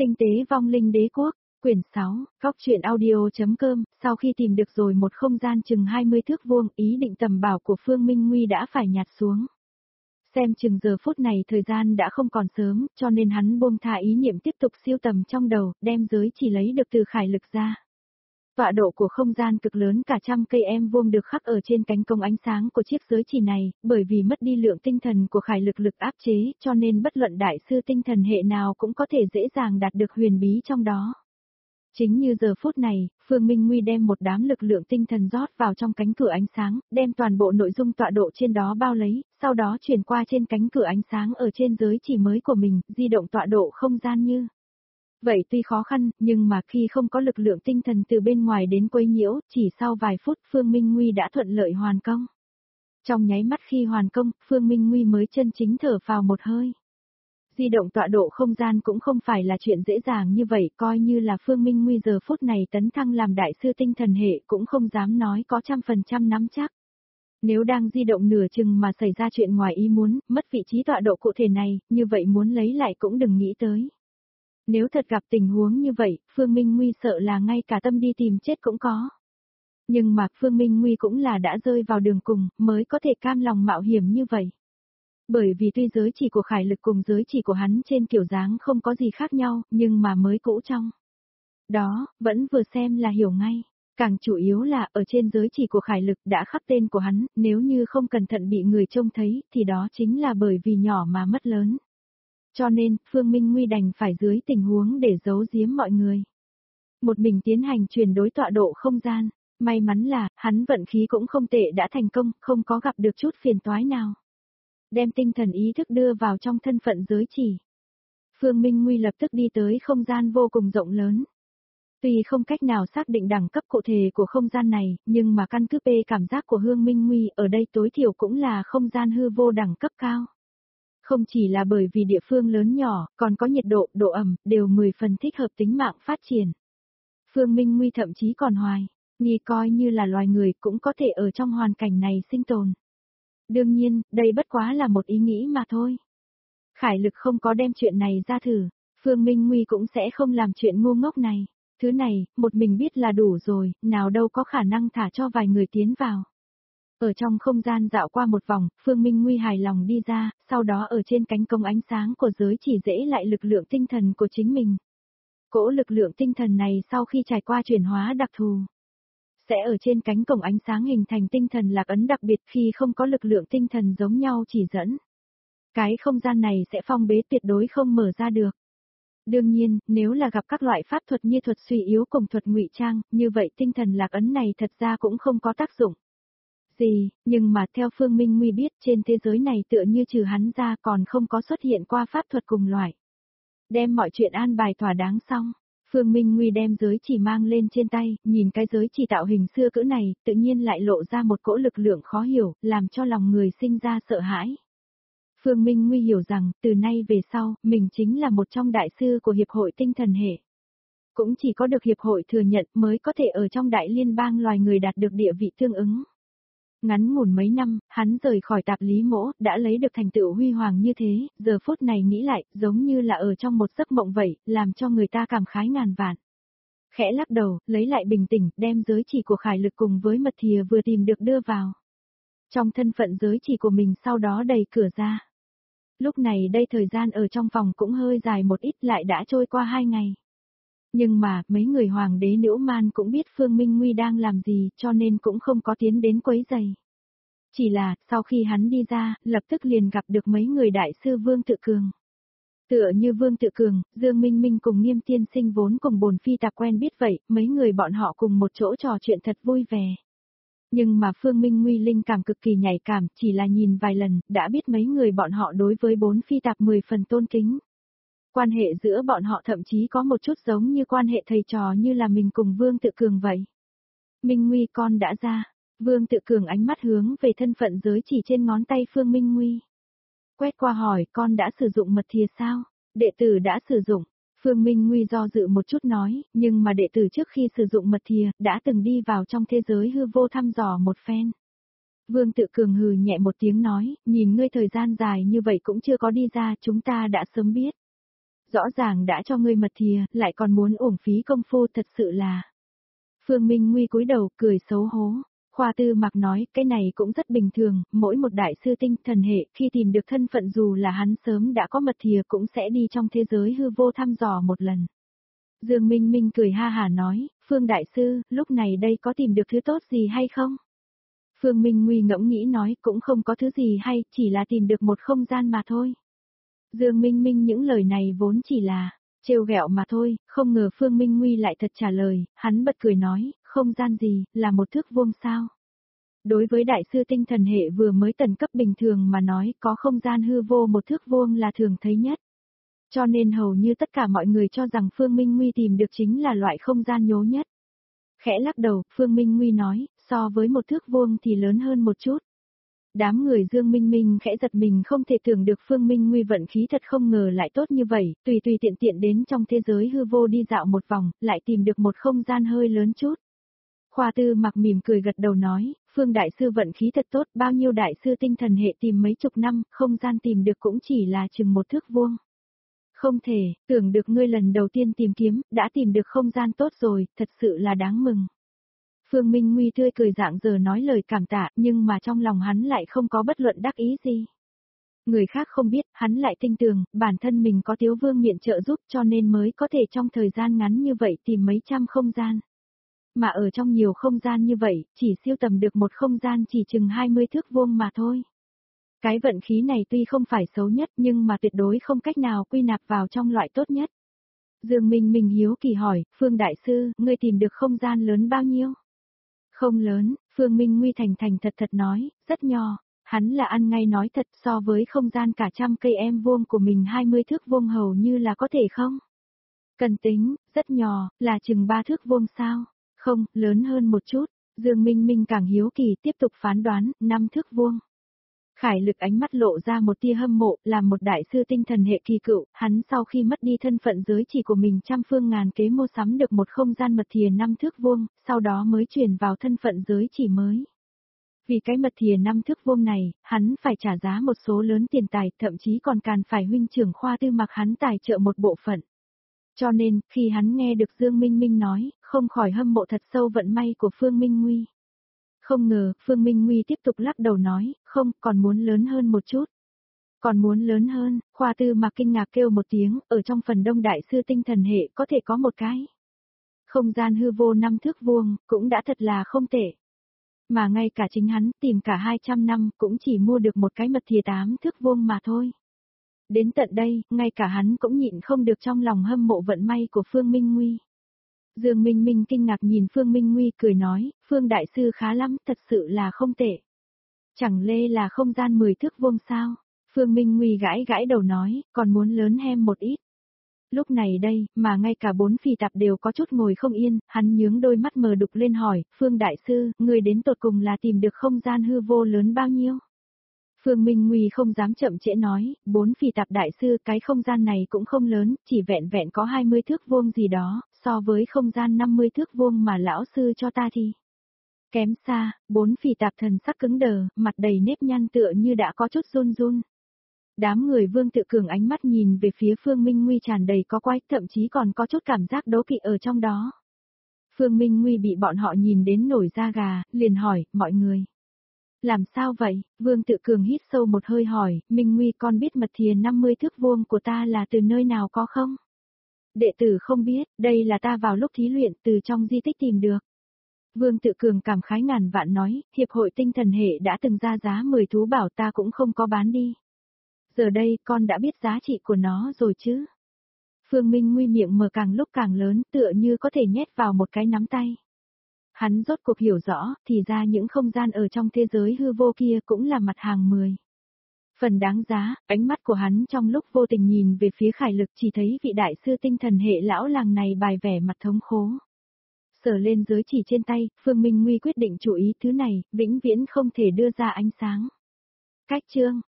Tinh tế vong linh đế quốc, quyển 6, góc truyện audio.com, sau khi tìm được rồi một không gian chừng 20 thước vuông, ý định tầm bảo của Phương Minh Nguy đã phải nhạt xuống. Xem chừng giờ phút này thời gian đã không còn sớm, cho nên hắn buông thả ý niệm tiếp tục siêu tầm trong đầu, đem giới chỉ lấy được từ khải lực ra. Tọa độ của không gian cực lớn cả trăm cây em vuông được khắc ở trên cánh công ánh sáng của chiếc giới chỉ này, bởi vì mất đi lượng tinh thần của khải lực lực áp chế, cho nên bất luận đại sư tinh thần hệ nào cũng có thể dễ dàng đạt được huyền bí trong đó. Chính như giờ phút này, Phương Minh Nguy đem một đám lực lượng tinh thần rót vào trong cánh cửa ánh sáng, đem toàn bộ nội dung tọa độ trên đó bao lấy, sau đó chuyển qua trên cánh cửa ánh sáng ở trên giới chỉ mới của mình, di động tọa độ không gian như. Vậy tuy khó khăn, nhưng mà khi không có lực lượng tinh thần từ bên ngoài đến quấy nhiễu, chỉ sau vài phút Phương Minh Nguy đã thuận lợi hoàn công. Trong nháy mắt khi hoàn công, Phương Minh Nguy mới chân chính thở phào một hơi. Di động tọa độ không gian cũng không phải là chuyện dễ dàng như vậy, coi như là Phương Minh Nguy giờ phút này tấn thăng làm đại sư tinh thần hệ cũng không dám nói có 100% nắm chắc. Nếu đang di động nửa chừng mà xảy ra chuyện ngoài ý muốn, mất vị trí tọa độ cụ thể này, như vậy muốn lấy lại cũng đừng nghĩ tới. Nếu thật gặp tình huống như vậy, Phương Minh Nguy sợ là ngay cả tâm đi tìm chết cũng có. Nhưng mà Phương Minh Nguy cũng là đã rơi vào đường cùng, mới có thể cam lòng mạo hiểm như vậy. Bởi vì tuy giới chỉ của khải lực cùng giới chỉ của hắn trên kiểu dáng không có gì khác nhau, nhưng mà mới cũ trong. Đó, vẫn vừa xem là hiểu ngay. Càng chủ yếu là ở trên giới chỉ của khải lực đã khắc tên của hắn, nếu như không cẩn thận bị người trông thấy, thì đó chính là bởi vì nhỏ mà mất lớn. Cho nên, Phương Minh Nguy đành phải dưới tình huống để giấu giếm mọi người. Một mình tiến hành chuyển đối tọa độ không gian, may mắn là, hắn vận khí cũng không tệ đã thành công, không có gặp được chút phiền toái nào. Đem tinh thần ý thức đưa vào trong thân phận giới chỉ. Phương Minh Nguy lập tức đi tới không gian vô cùng rộng lớn. Tuy không cách nào xác định đẳng cấp cụ thể của không gian này, nhưng mà căn cứ cảm giác của Hương Minh Nguy ở đây tối thiểu cũng là không gian hư vô đẳng cấp cao. Không chỉ là bởi vì địa phương lớn nhỏ, còn có nhiệt độ, độ ẩm, đều 10 phần thích hợp tính mạng phát triển. Phương Minh Nguy thậm chí còn hoài, nghi coi như là loài người cũng có thể ở trong hoàn cảnh này sinh tồn. Đương nhiên, đây bất quá là một ý nghĩ mà thôi. Khải lực không có đem chuyện này ra thử, Phương Minh Nguy cũng sẽ không làm chuyện ngu ngốc này. Thứ này, một mình biết là đủ rồi, nào đâu có khả năng thả cho vài người tiến vào. Ở trong không gian dạo qua một vòng, Phương Minh Nguy hài lòng đi ra, sau đó ở trên cánh công ánh sáng của giới chỉ dễ lại lực lượng tinh thần của chính mình. Cỗ lực lượng tinh thần này sau khi trải qua chuyển hóa đặc thù, sẽ ở trên cánh cổng ánh sáng hình thành tinh thần lạc ấn đặc biệt khi không có lực lượng tinh thần giống nhau chỉ dẫn. Cái không gian này sẽ phong bế tuyệt đối không mở ra được. Đương nhiên, nếu là gặp các loại pháp thuật như thuật suy yếu cùng thuật ngụy trang, như vậy tinh thần lạc ấn này thật ra cũng không có tác dụng gì, nhưng mà theo Phương Minh Nguy biết trên thế giới này tựa như trừ hắn ra còn không có xuất hiện qua pháp thuật cùng loại. Đem mọi chuyện an bài thỏa đáng xong, Phương Minh Nguy đem giới chỉ mang lên trên tay, nhìn cái giới chỉ tạo hình xưa cỡ này, tự nhiên lại lộ ra một cỗ lực lượng khó hiểu, làm cho lòng người sinh ra sợ hãi. Phương Minh Nguy hiểu rằng, từ nay về sau, mình chính là một trong đại sư của Hiệp hội Tinh Thần Hệ. Cũng chỉ có được Hiệp hội thừa nhận mới có thể ở trong đại liên bang loài người đạt được địa vị tương ứng. Ngắn ngủn mấy năm, hắn rời khỏi tạp lý mỗ, đã lấy được thành tựu huy hoàng như thế, giờ phút này nghĩ lại, giống như là ở trong một giấc mộng vậy, làm cho người ta cảm khái ngàn vạn. Khẽ lắc đầu, lấy lại bình tĩnh, đem giới chỉ của khải lực cùng với mật thìa vừa tìm được đưa vào. Trong thân phận giới chỉ của mình sau đó đẩy cửa ra. Lúc này đây thời gian ở trong phòng cũng hơi dài một ít lại đã trôi qua 2 ngày. Nhưng mà, mấy người hoàng đế Liễu Man cũng biết Phương Minh Nguy đang làm gì, cho nên cũng không có tiến đến quấy rầy. Chỉ là, sau khi hắn đi ra, lập tức liền gặp được mấy người đại sư Vương Tự Cường. Tựa như Vương Tự Cường, Dương Minh Minh cùng Nghiêm Tiên Sinh vốn cùng bồn phi tạp quen biết vậy, mấy người bọn họ cùng một chỗ trò chuyện thật vui vẻ. Nhưng mà Phương Minh Nguy linh cảm cực kỳ nhạy cảm, chỉ là nhìn vài lần, đã biết mấy người bọn họ đối với bốn phi tạp 10 phần tôn kính. Quan hệ giữa bọn họ thậm chí có một chút giống như quan hệ thầy trò như là mình cùng Vương Tự Cường vậy. Minh Nguy con đã ra. Vương Tự Cường ánh mắt hướng về thân phận giới chỉ trên ngón tay Phương Minh Nguy. Quét qua hỏi con đã sử dụng mật thìa sao? Đệ tử đã sử dụng. Phương Minh Nguy do dự một chút nói, nhưng mà đệ tử trước khi sử dụng mật thìa, đã từng đi vào trong thế giới hư vô thăm dò một phen. Vương Tự Cường hừ nhẹ một tiếng nói, nhìn ngươi thời gian dài như vậy cũng chưa có đi ra, chúng ta đã sớm biết. Rõ ràng đã cho ngươi mật thìa, lại còn muốn uổng phí công phu, thật sự là. Phương Minh Nguy cúi đầu, cười xấu hố. Khoa Tư Mặc nói, cái này cũng rất bình thường, mỗi một đại sư tinh thần hệ khi tìm được thân phận dù là hắn sớm đã có mật thìa cũng sẽ đi trong thế giới hư vô thăm dò một lần. Dương Minh Minh cười ha hà nói, Phương đại sư, lúc này đây có tìm được thứ tốt gì hay không? Phương Minh Nguy ngẫm nghĩ nói, cũng không có thứ gì hay, chỉ là tìm được một không gian mà thôi. Dương Minh Minh những lời này vốn chỉ là trêu ghẹo mà thôi, không ngờ Phương Minh Nguy lại thật trả lời, hắn bật cười nói, không gian gì, là một thước vuông sao? Đối với đại sư tinh thần hệ vừa mới tầng cấp bình thường mà nói có không gian hư vô một thước vuông là thường thấy nhất. Cho nên hầu như tất cả mọi người cho rằng Phương Minh Nguy tìm được chính là loại không gian nhố nhất. Khẽ lắc đầu, Phương Minh Nguy nói, so với một thước vuông thì lớn hơn một chút. Đám người Dương Minh Minh khẽ giật mình không thể tưởng được Phương Minh Nguy vận khí thật không ngờ lại tốt như vậy, tùy tùy tiện tiện đến trong thế giới hư vô đi dạo một vòng, lại tìm được một không gian hơi lớn chút. Khoa Tư Mặc mỉm cười gật đầu nói, Phương đại sư vận khí thật tốt, bao nhiêu đại sư tinh thần hệ tìm mấy chục năm, không gian tìm được cũng chỉ là chừng một thước vuông. Không thể, tưởng được ngươi lần đầu tiên tìm kiếm, đã tìm được không gian tốt rồi, thật sự là đáng mừng. Phương Minh Nguy tươi cười rạng rỡ nói lời cảm tạ, nhưng mà trong lòng hắn lại không có bất luận đắc ý gì. Người khác không biết, hắn lại tin tưởng, bản thân mình có Tiếu Vương miện trợ giúp cho nên mới có thể trong thời gian ngắn như vậy tìm mấy trăm không gian. Mà ở trong nhiều không gian như vậy, chỉ siêu tầm được một không gian chỉ chừng 20 thước vuông mà thôi. Cái vận khí này tuy không phải xấu nhất nhưng mà tuyệt đối không cách nào quy nạp vào trong loại tốt nhất. Dương Minh Minh hiếu kỳ hỏi, Phương Đại Sư, ngươi tìm được không gian lớn bao nhiêu? Không lớn, Phương Minh Nguy thành thành thật thật nói, rất nhỏ. Hắn là ăn ngay nói thật so với không gian cả trăm cây em vuông của mình 20 thước vuông hầu như là có thể không? Cần tính, rất nhỏ, là chừng 3 thước vuông sao? Không, lớn hơn một chút. Dương Minh Minh càng hiếu kỳ tiếp tục phán đoán, 5 thước vuông. Khải Lực ánh mắt lộ ra một tia hâm mộ, làm một đại sư tinh thần hệ kỳ cựu, hắn sau khi mất đi thân phận giới chỉ của mình trăm phương ngàn kế mua sắm được một không gian mật thìa 5 thước vuông, sau đó mới chuyển vào thân phận giới chỉ mới. Vì cái mật thìa 5 thước vuông này, hắn phải trả giá một số lớn tiền tài, thậm chí còn càn phải huynh trưởng Khoa Tư Mặc hắn tài trợ một bộ phận. Cho nên, khi hắn nghe được Dương Minh Minh nói, không khỏi hâm mộ thật sâu vận may của Phương Minh Nguy. Không ngờ, Phương Minh Nguy tiếp tục lắc đầu nói, không, còn muốn lớn hơn một chút. Còn muốn lớn hơn, Khoa Tư Mặc kinh ngạc kêu một tiếng, ở trong phần đông đại sư tinh thần hệ có thể có một cái. Không gian hư vô 5 thước vuông, cũng đã thật là không tệ. Mà ngay cả chính hắn tìm cả 200 năm cũng chỉ mua được một cái mật thìa 8 thước vuông mà thôi. Đến tận đây, ngay cả hắn cũng nhịn không được trong lòng hâm mộ vận may của Phương Minh Nguy. Dương Minh Minh kinh ngạc nhìn Phương Minh Nguy cười nói, Phương Đại Sư khá lắm, thật sự là không tệ. Chẳng lẽ là không gian 10 thước vuông sao? Phương Minh Nguy gãi gãi đầu nói, còn muốn lớn hem một ít. Lúc này đây, mà ngay cả 4 phi tạp đều có chút ngồi không yên, hắn nhướng đôi mắt mờ đục lên hỏi, Phương Đại Sư, người đến tột cùng là tìm được không gian hư vô lớn bao nhiêu? Phương Minh Nguy không dám chậm trễ nói, 4 phi tạp đại sư cái không gian này cũng không lớn, chỉ vẹn vẹn có 20 thước vuông gì đó, so với không gian 50 thước vuông mà lão sư cho ta thì. Kém xa, 4 phi tạp thần sắc cứng đờ, mặt đầy nếp nhăn tựa như đã có chút run run. Đám người Vương Tự Cường ánh mắt nhìn về phía Phương Minh Nguy tràn đầy có quái, thậm chí còn có chút cảm giác đố kỵ ở trong đó. Phương Minh Nguy bị bọn họ nhìn đến nổi da gà, liền hỏi, mọi người. Làm sao vậy? Vương Tự Cường hít sâu một hơi hỏi, Minh Nguy con biết mật thìa 50 thước vuông của ta là từ nơi nào có không? Đệ tử không biết, đây là ta vào lúc thí luyện từ trong di tích tìm được. Vương Tự Cường cảm khái ngàn vạn nói, hiệp hội tinh thần hệ đã từng ra giá 10 thú bảo ta cũng không có bán đi. Giờ đây con đã biết giá trị của nó rồi chứ? Phương Minh Nguy miệng mở càng lúc càng lớn tựa như có thể nhét vào một cái nắm tay. Hắn rốt cuộc hiểu rõ, thì ra những không gian ở trong thế giới hư vô kia cũng là mặt hàng 10. Phần đáng giá, ánh mắt của hắn trong lúc vô tình nhìn về phía Khải Lực chỉ thấy vị đại sư tinh thần hệ lão làng này bài vẻ mặt thống khổ. Sờ lên giới chỉ trên tay, Phương Minh Nguy quyết định chú ý thứ này, vĩnh viễn không thể đưa ra ánh sáng. Cách chương